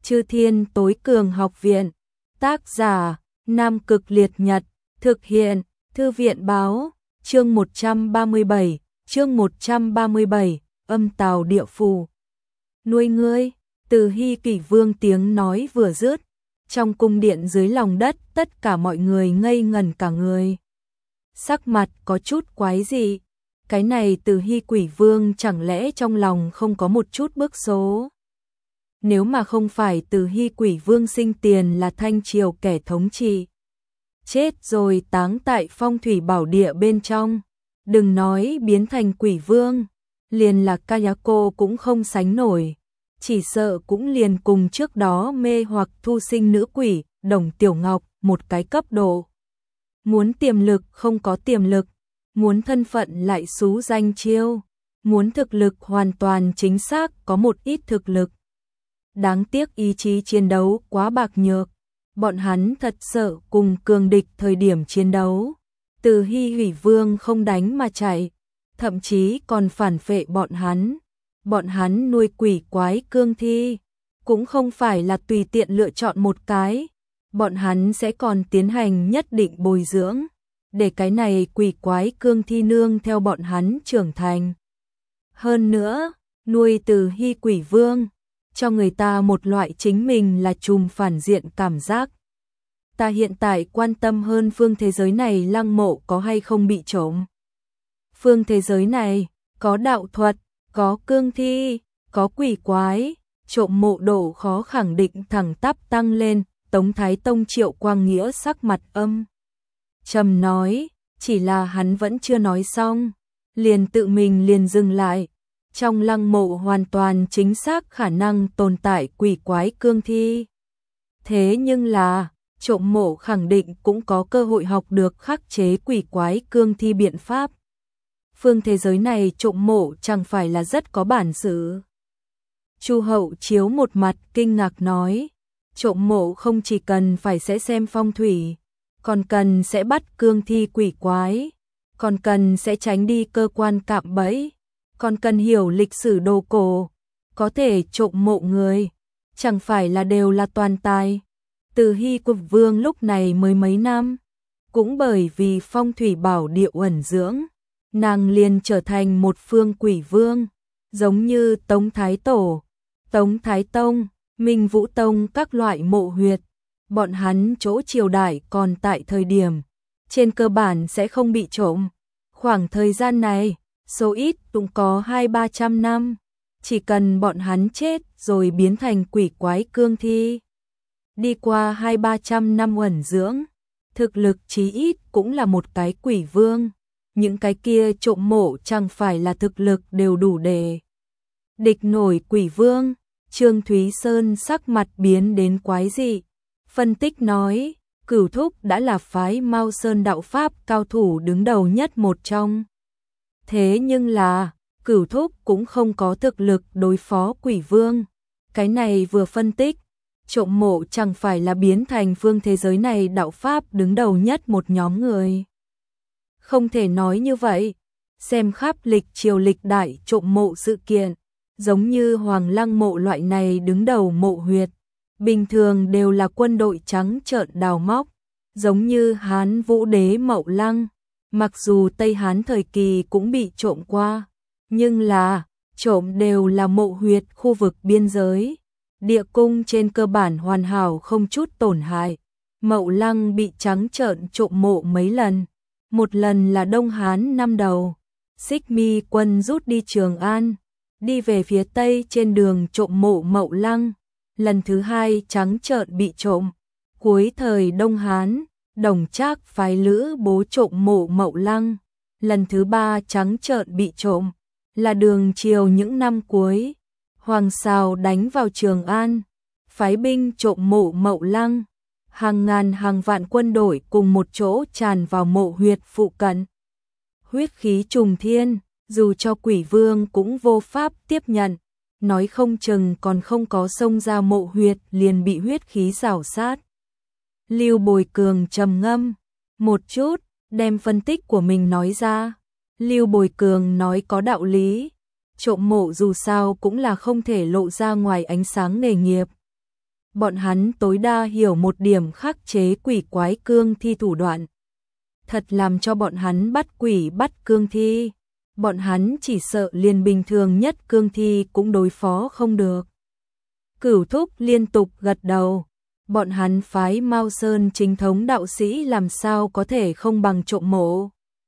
Chư Thiên Tối Cường Học Viện. Tác giả Nam Cực Liệt Nhật. Thực hiện Thư viện Báo. Chương 137, Âm Tào Địa Phủ. Nuôi ngươi. Từ Hy Kỷ Vương tiếng nói vừa dứt, trong cung điện dưới lòng đất tất cả mọi người ngây ngẩn cả người. Sắc mặt có chút quái dị. Cái này Từ Hy Quỷ Vương chẳng lẽ trong lòng không có một chút bức số? Nếu mà không phải Từ Hy Quỷ Vương sinh tiền là Thanh Triều kẻ thống trị, chết rồi táng tại Phong Thủy Bảo Địa bên trong, đừng nói biến thành Quỷ Vương, liền là Kayako cũng không sánh nổi, chỉ sợ cũng liền cùng trước đó mê hoặc thu sinh nữ quỷ Đồng Tiểu Ngọc một cái cấp độ. Muốn tiềm lực không có tiềm lực, muốn thân phận lại xú danh chiêu, muốn thực lực hoàn toàn chính xác có một ít thực lực. Đáng tiếc ý chí chiến đấu quá bạc nhược, bọn hắn thật sợ cùng cường địch thời điểm chiến đấu. Từ Hy Hủy Vương không đánh mà chạy, thậm chí còn phản phệ bọn hắn. Bọn hắn nuôi quỷ quái cương thi, cũng không phải là tùy tiện lựa chọn một cái, bọn hắn sẽ còn tiến hành nhất định bồi dưỡng, để cái này quỷ quái cương thi nương theo bọn hắn trưởng thành. Hơn nữa, nuôi Từ Hy Quỷ Vương, cho người ta một loại chính mình là trùm phản diện cảm giác. Ta hiện tại quan tâm hơn phương thế giới này lăng mộ có hay không bị trộm. Phương thế giới này, có đạo thuật, có cương thi, có quỷ quái, trộm mộ độ khó khẳng định thẳng tắp tăng lên. Tống Thái Tông Triệu Quang Nghĩa sắc mặt âm trầm nói, chỉ là hắn vẫn chưa nói xong, liền tự mình liền dừng lại. Trong lăng mộ hoàn toàn chính xác khả năng tồn tại quỷ quái cương thi. Thế nhưng là, trộm mộ khẳng định cũng có cơ hội học được khắc chế quỷ quái cương thi biện pháp. Phương thế giới này trộm mộ chẳng phải là rất có bản sự. Chu Hậu Chiếu một mặt kinh ngạc nói, trộm mộ không chỉ cần phải sẽ xem phong thủy, còn cần sẽ bắt cương thi quỷ quái, còn cần sẽ tránh đi cơ quan cạm bẫy, còn cần hiểu lịch sử đồ cổ, có thể trộm mộ người, chẳng phải là đều là toàn tài. Từ Hy Quỷ Vương lúc này mới mấy năm, cũng bởi vì Phong Thủy Bảo Địa ẩn dưỡng, nàng liền trở thành một phương quỷ vương, giống như Tống Thái Tổ, Tống Thái Tông, Minh Vũ Tông các loại mộ huyệt. Bọn hắn chỗ triều đại còn tại thời điểm, trên cơ bản sẽ không bị trộm. Khoảng thời gian này, số ít cũng có 200-300 năm, chỉ cần bọn hắn chết rồi biến thành quỷ quái cương thi. Đi qua 200-300 năm ẩn dưỡng, thực lực chí ít cũng là một cái quỷ vương. Những cái kia trộm mộ chẳng phải là thực lực đều đủ để địch nổi quỷ vương. Trương Thúy Sơn sắc mặt biến đến quái dị, phân tích nói, Cửu Thúc đã là phái Mao Sơn đạo pháp cao thủ đứng đầu nhất một trong. Thế nhưng là, Cửu Thúc cũng không có thực lực đối phó quỷ vương. Cái này vừa phân tích, trộm mộ chẳng phải là biến thành phương thế giới này đạo pháp đứng đầu nhất một nhóm người. Không thể nói như vậy, xem khắp lịch triều lịch đại trộm mộ sự kiện, giống như Hoàng Lăng mộ loại này đứng đầu mộ huyệt, bình thường đều là quân đội trắng trợn đào móc, giống như Hán Vũ Đế Mậu Lăng, mặc dù Tây Hán thời kỳ cũng bị trộm qua, nhưng là trộm đều là mộ huyệt khu vực biên giới, địa cung trên cơ bản hoàn hảo không chút tổn hại. Mậu Lăng bị trắng trợn trộm mộ mấy lần, một lần là Đông Hán năm đầu, Xích Mi quân rút đi Trường An, đi về phía Tây trên đường trộm mộ Mậu Lăng. Lần thứ hai trắng trợn bị trộm, cuối thời Đông Hán, Đồng Trác phái Lữ Bố trộm mộ Mậu Lăng. Lần thứ ba trắng trợn bị trộm, là Đường Triều những năm cuối, Hoàng Sào đánh vào Trường An, phái binh trộm mộ Mậu Lăng. Hàng ngàn hàng vạn quân đội cùng một chỗ tràn vào mộ huyệt phụ cận. Huyết khí trùng thiên, dù cho quỷ vương cũng vô pháp tiếp nhận, nói không chừng còn không có xông ra mộ huyệt liền bị huyết khí rào sát. Lưu Bồi Cường trầm ngâm một chút, đem phân tích của mình nói ra. Lưu Bồi Cường nói có đạo lý, trộm mộ dù sao cũng là không thể lộ ra ngoài ánh sáng nghề nghiệp. bọn hắn tối đa hiểu một điểm khắc chế quỷ quái cương thi thủ đoạn. Thật làm cho bọn hắn bắt quỷ bắt cương thi, bọn hắn chỉ sợ liền bình thường nhất cương thi cũng đối phó không được. Cửu Thúc liên tục gật đầu, bọn hắn phái Mao Sơn chính thống đạo sĩ làm sao có thể không bằng trộm mộ.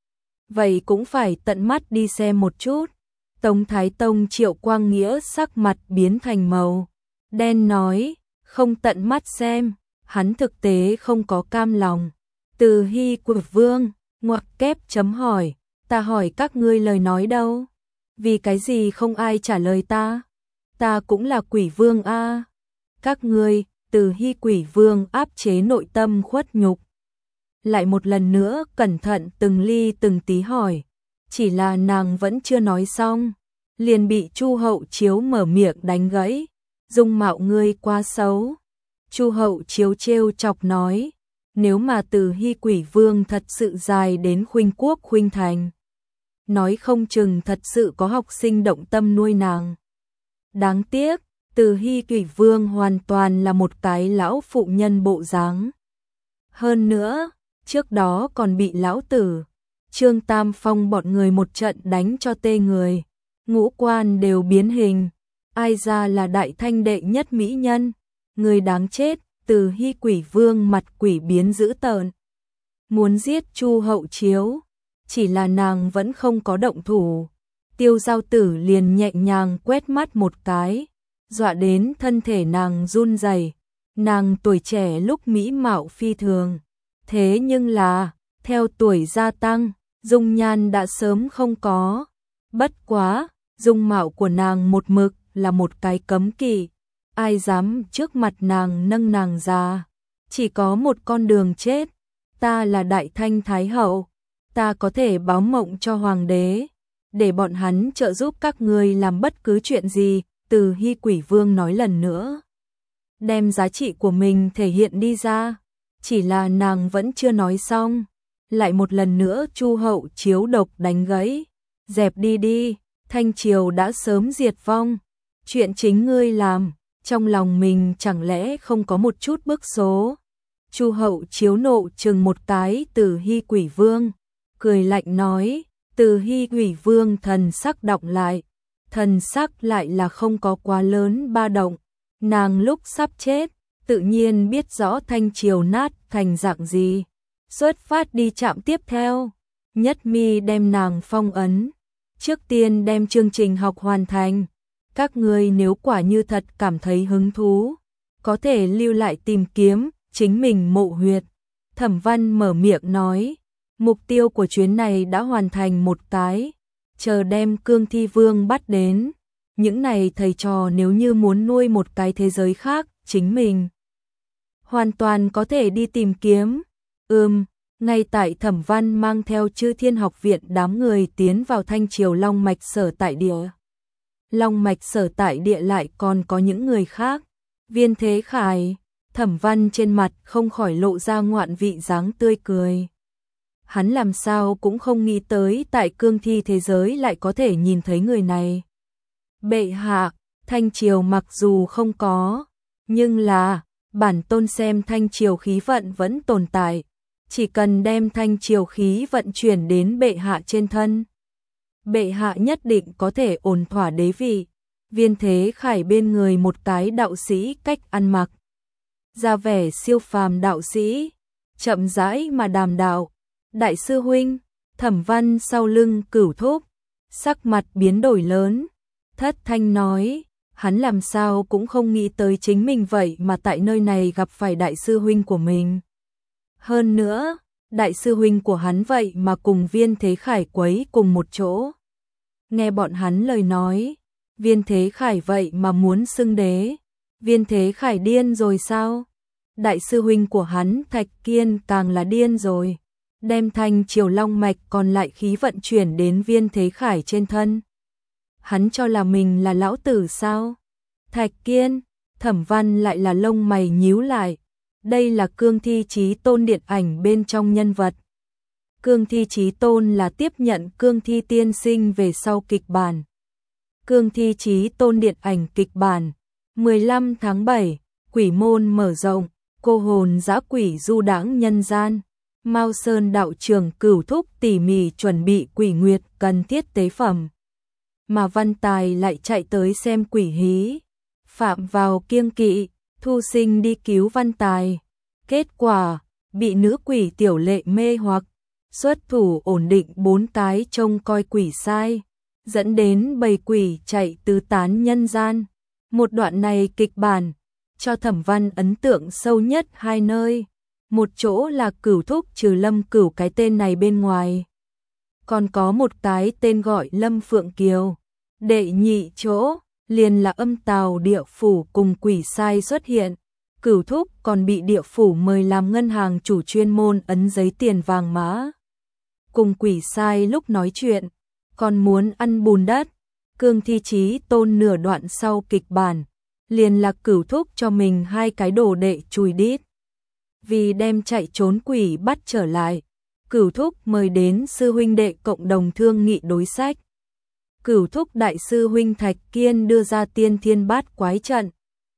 Vậy cũng phải tận mắt đi xem một chút. Tống Thái Tông Triệu Quang Nghĩa sắc mặt biến thành màu đen nói, không tận mắt xem, hắn thực tế không có cam lòng. Từ Hy Quỷ Vương, ngoặc kép chấm hỏi, ta hỏi các ngươi lời nói đâu? Vì cái gì không ai trả lời ta? Ta cũng là quỷ vương a. Các ngươi, Từ Hy Quỷ Vương áp chế nội tâm khuất nhục. Lại một lần nữa cẩn thận từng ly từng tí hỏi, chỉ là nàng vẫn chưa nói xong, liền bị Chu Hậu Chiếu mở miệng đánh gãy, dung mạo ngươi quá xấu. Chu Hậu Chiếu trêu chọc nói, nếu mà Từ Hy Quỷ Vương thật sự dài đến Khuynh Quốc Khuynh Thành, nói không chừng thật sự có học sinh động tâm nuôi nàng. Đáng tiếc, Từ Hy Quỷ Vương hoàn toàn là một cái lão phụ nhân bộ dáng. Hơn nữa, trước đó còn bị lão tử Trương Tam Phong bọn người một trận đánh cho tê người, ngũ quan đều biến hình, ai ra là đại thanh đệ nhất mỹ nhân, người đáng chết. Từ Hy Quỷ Vương mặt quỷ biến dữ tợn, muốn giết Chu Hậu Chiếu, chỉ là nàng vẫn không có động thủ. Tiêu Giao Tử liền nhẹ nhàng quét mắt một cái, dọa đến thân thể nàng run rẩy. Nàng tuổi trẻ lúc mỹ mạo phi thường, thế nhưng là theo tuổi gia tăng, dung nhan đã sớm không có. Bất quá, dung mạo của nàng một mực là một cái cấm kỵ. Ai dám trước mặt nàng nâng nàng ra, chỉ có một con đường chết. Ta là Đại Thanh Thái Hậu, ta có thể báo mộng cho hoàng đế, để bọn hắn trợ giúp các ngươi làm bất cứ chuyện gì. Từ Hy Quỷ Vương nói lần nữa, đem giá trị của mình thể hiện đi ra. Chỉ là nàng vẫn chưa nói xong, lại một lần nữa Chu Hậu Chiếu độc đánh gãy, dẹp đi đi, Thanh Triều đã sớm diệt vong, chuyện chính ngươi làm. Trong lòng mình chẳng lẽ không có một chút bức số. Chu Hậu Chiếu nộ chừng một cái Từ Hy Quỷ Vương, cười lạnh nói. Từ Hy Quỷ Vương thần sắc đọng lại, thần sắc lại là không có quá lớn ba động. Nàng lúc sắp chết, tự nhiên biết rõ Thanh Triều nát thành dạng gì, xuất phát đi trạm tiếp theo. Nhất Mi đem nàng phong ấn, trước tiên đem chương trình học hoàn thành. Các ngươi nếu quả như thật cảm thấy hứng thú, có thể lưu lại tìm kiếm chính mình mộ huyệt. Thẩm Văn mở miệng nói, mục tiêu của chuyến này đã hoàn thành một cái, chờ đem Cương Thi Vương bắt đến. Những này thầy trò nếu như muốn nuôi một cái thế giới khác, chính mình hoàn toàn có thể đi tìm kiếm. Ngay tại Thẩm Văn mang theo Chư Thiên Học Viện đám người tiến vào Thanh Triều Long Mạch sở tại địa. Long Mạch sở tại địa lại còn có những người khác. Viên Thế Khải, Thẩm Văn trên mặt không khỏi lộ ra ngoạn vị dáng tươi cười. Hắn làm sao cũng không nghĩ tới tại cương thi thế giới lại có thể nhìn thấy người này. Bệ hạ, Thanh Triều mặc dù không có, nhưng là bản tôn xem Thanh Triều khí vận vẫn tồn tại. Chỉ cần đem Thanh Triều khí vận chuyển đến bệ hạ trên thân, bệ hạ nhất định có thể ổn thỏa đế vị. Viên Thế Khải bên người một cái đạo sĩ cách ăn mặc, ra vẻ siêu phàm đạo sĩ, chậm rãi mà đàm đạo. Đại sư huynh, Thẩm Văn sau lưng Cửu Thúc, sắc mặt biến đổi lớn, thất thanh nói, hắn làm sao cũng không nghĩ tới chính mình vậy mà tại nơi này gặp phải đại sư huynh của mình. Hơn nữa, đại sư huynh của hắn vậy mà cùng Viên Thế Khải quấy cùng một chỗ. Nghe bọn hắn lời nói, Viên Thế Khải vậy mà muốn xưng đế. Viên Thế Khải điên rồi sao? Đại sư huynh của hắn Thạch Kiên càng là điên rồi, đem Thanh Triều Long Mạch còn lại khí vận chuyển đến Viên Thế Khải trên thân. Hắn cho là mình là lão tử sao? Thạch Kiên, Thẩm Văn lại là lông mày nhíu lại. Đây là Cương Thi Chí Tôn điện ảnh bên trong nhân vật. Cương Thi Chí Tôn là tiếp nhận Cương Thi tiên sinh về sau kịch bản. Cương Thi Chí Tôn điện ảnh kịch bản 15 tháng 7, quỷ môn mở rộng, cô hồn dã quỷ du đãng nhân gian. Mao Sơn đạo trưởng Cửu Thúc tỉ mỉ chuẩn bị quỷ nguyệt cần thiết tế phẩm. Mà Văn Tài lại chạy tới xem quỷ hí. Phạm vào kiêng kỵ, Thu Sinh đi cứu Văn Tài. Kết quả, bị nữ quỷ Tiểu Lệ mê hoặc, xuất thủ ổn định 4 cái trông coi quỷ sai, dẫn đến bầy quỷ chạy tứ tán nhân gian. Một đoạn này kịch bản, cho Thẩm Văn ấn tượng sâu nhất hai nơi. Một chỗ là Cửu Thúc trừ Lâm Cửu cái tên này bên ngoài. Còn có một cái tên gọi Lâm Phượng Kiều. Đệ nhị chỗ, liền là Âm Tào địa phủ cùng quỷ sai xuất hiện. Cửu Thúc còn bị địa phủ mời làm ngân hàng chủ chuyên môn ấn giấy tiền vàng mã. Cùng quỷ sai lúc nói chuyện, còn muốn ăn bùn đất. Cương Thi Chí Tôn nửa đoạn sau kịch bản, liền là Cửu Thúc cho mình 2 cái đồ đệ chùi đít. Vì đem chạy trốn quỷ bắt trở lại, Cửu Thúc mời đến sư huynh đệ cộng đồng thương nghị đối sách. Cửu Thúc đại sư huynh Thạch Kiên đưa ra Tiên Thiên Bát Quái trận.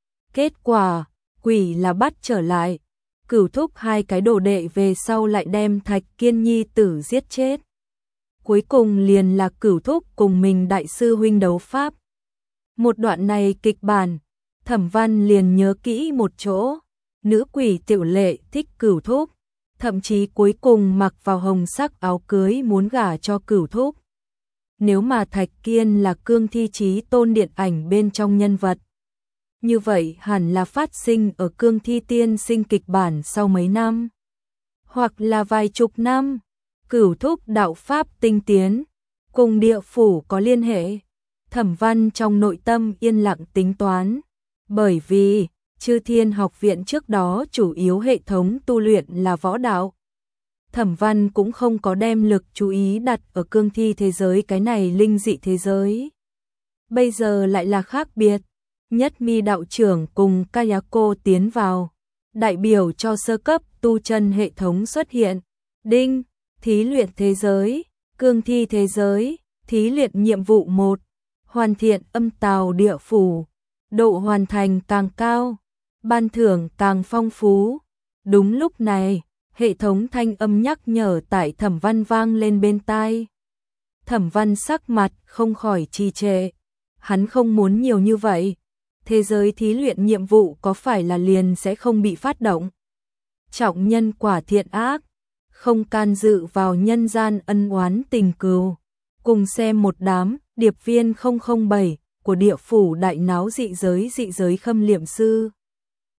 Kết quả, quỷ là bắt trở lại. Cửu Thúc 2 cái đồ đệ về sau lại đem Thạch Kiên nhi tử giết chết. Cuối cùng liền là Cửu Thúc cùng mình đại sư huynh đấu pháp. Một đoạn này kịch bản, Thẩm Văn liền nhớ kỹ một chỗ. Nữ quỷ Tiểu Lệ thích Cửu Thúc, thậm chí cuối cùng mặc vào hồng sắc áo cưới muốn gả cho Cửu Thúc. Nếu mà Thạch Kiên là Cương Thi Chí Tôn điện ảnh bên trong nhân vật, như vậy hẳn là phát sinh ở Cương Thi tiên sinh kịch bản sau mấy năm, hoặc là vài chục năm. Cửu Thúc đạo pháp tinh tiến, cùng địa phủ có liên hệ. Thẩm Văn trong nội tâm yên lặng tính toán, bởi vì Chư Thiên học viện trước đó chủ yếu hệ thống tu luyện là võ đạo. Thẩm Văn cũng không có đem lực chú ý đặt ở cương thi thế giới cái này linh dị thế giới. Bây giờ lại là khác biệt, Nhất Mi đạo trưởng cùng Kayako tiến vào, đại biểu cho sơ cấp tu chân hệ thống xuất hiện. Đinh, thí luyện thế giới, cương thi thế giới, thí luyện nhiệm vụ 1, hoàn thiện Âm Tào địa phủ, độ hoàn thành càng cao, ban thưởng càng phong phú. Đúng lúc này, hệ thống thanh âm nhắc nhở tại Thẩm Văn vang lên bên tai. Thẩm Văn sắc mặt không khỏi trì trệ, hắn không muốn nhiều như vậy. Thế giới thí luyện nhiệm vụ có phải là liền sẽ không bị phát động? Trọng nhân quả thiện ác, không can dự vào nhân gian ân oán tình cừu. Cùng xem một đám điệp viên 007 của địa phủ đại náo dị giới khâm liệm sư.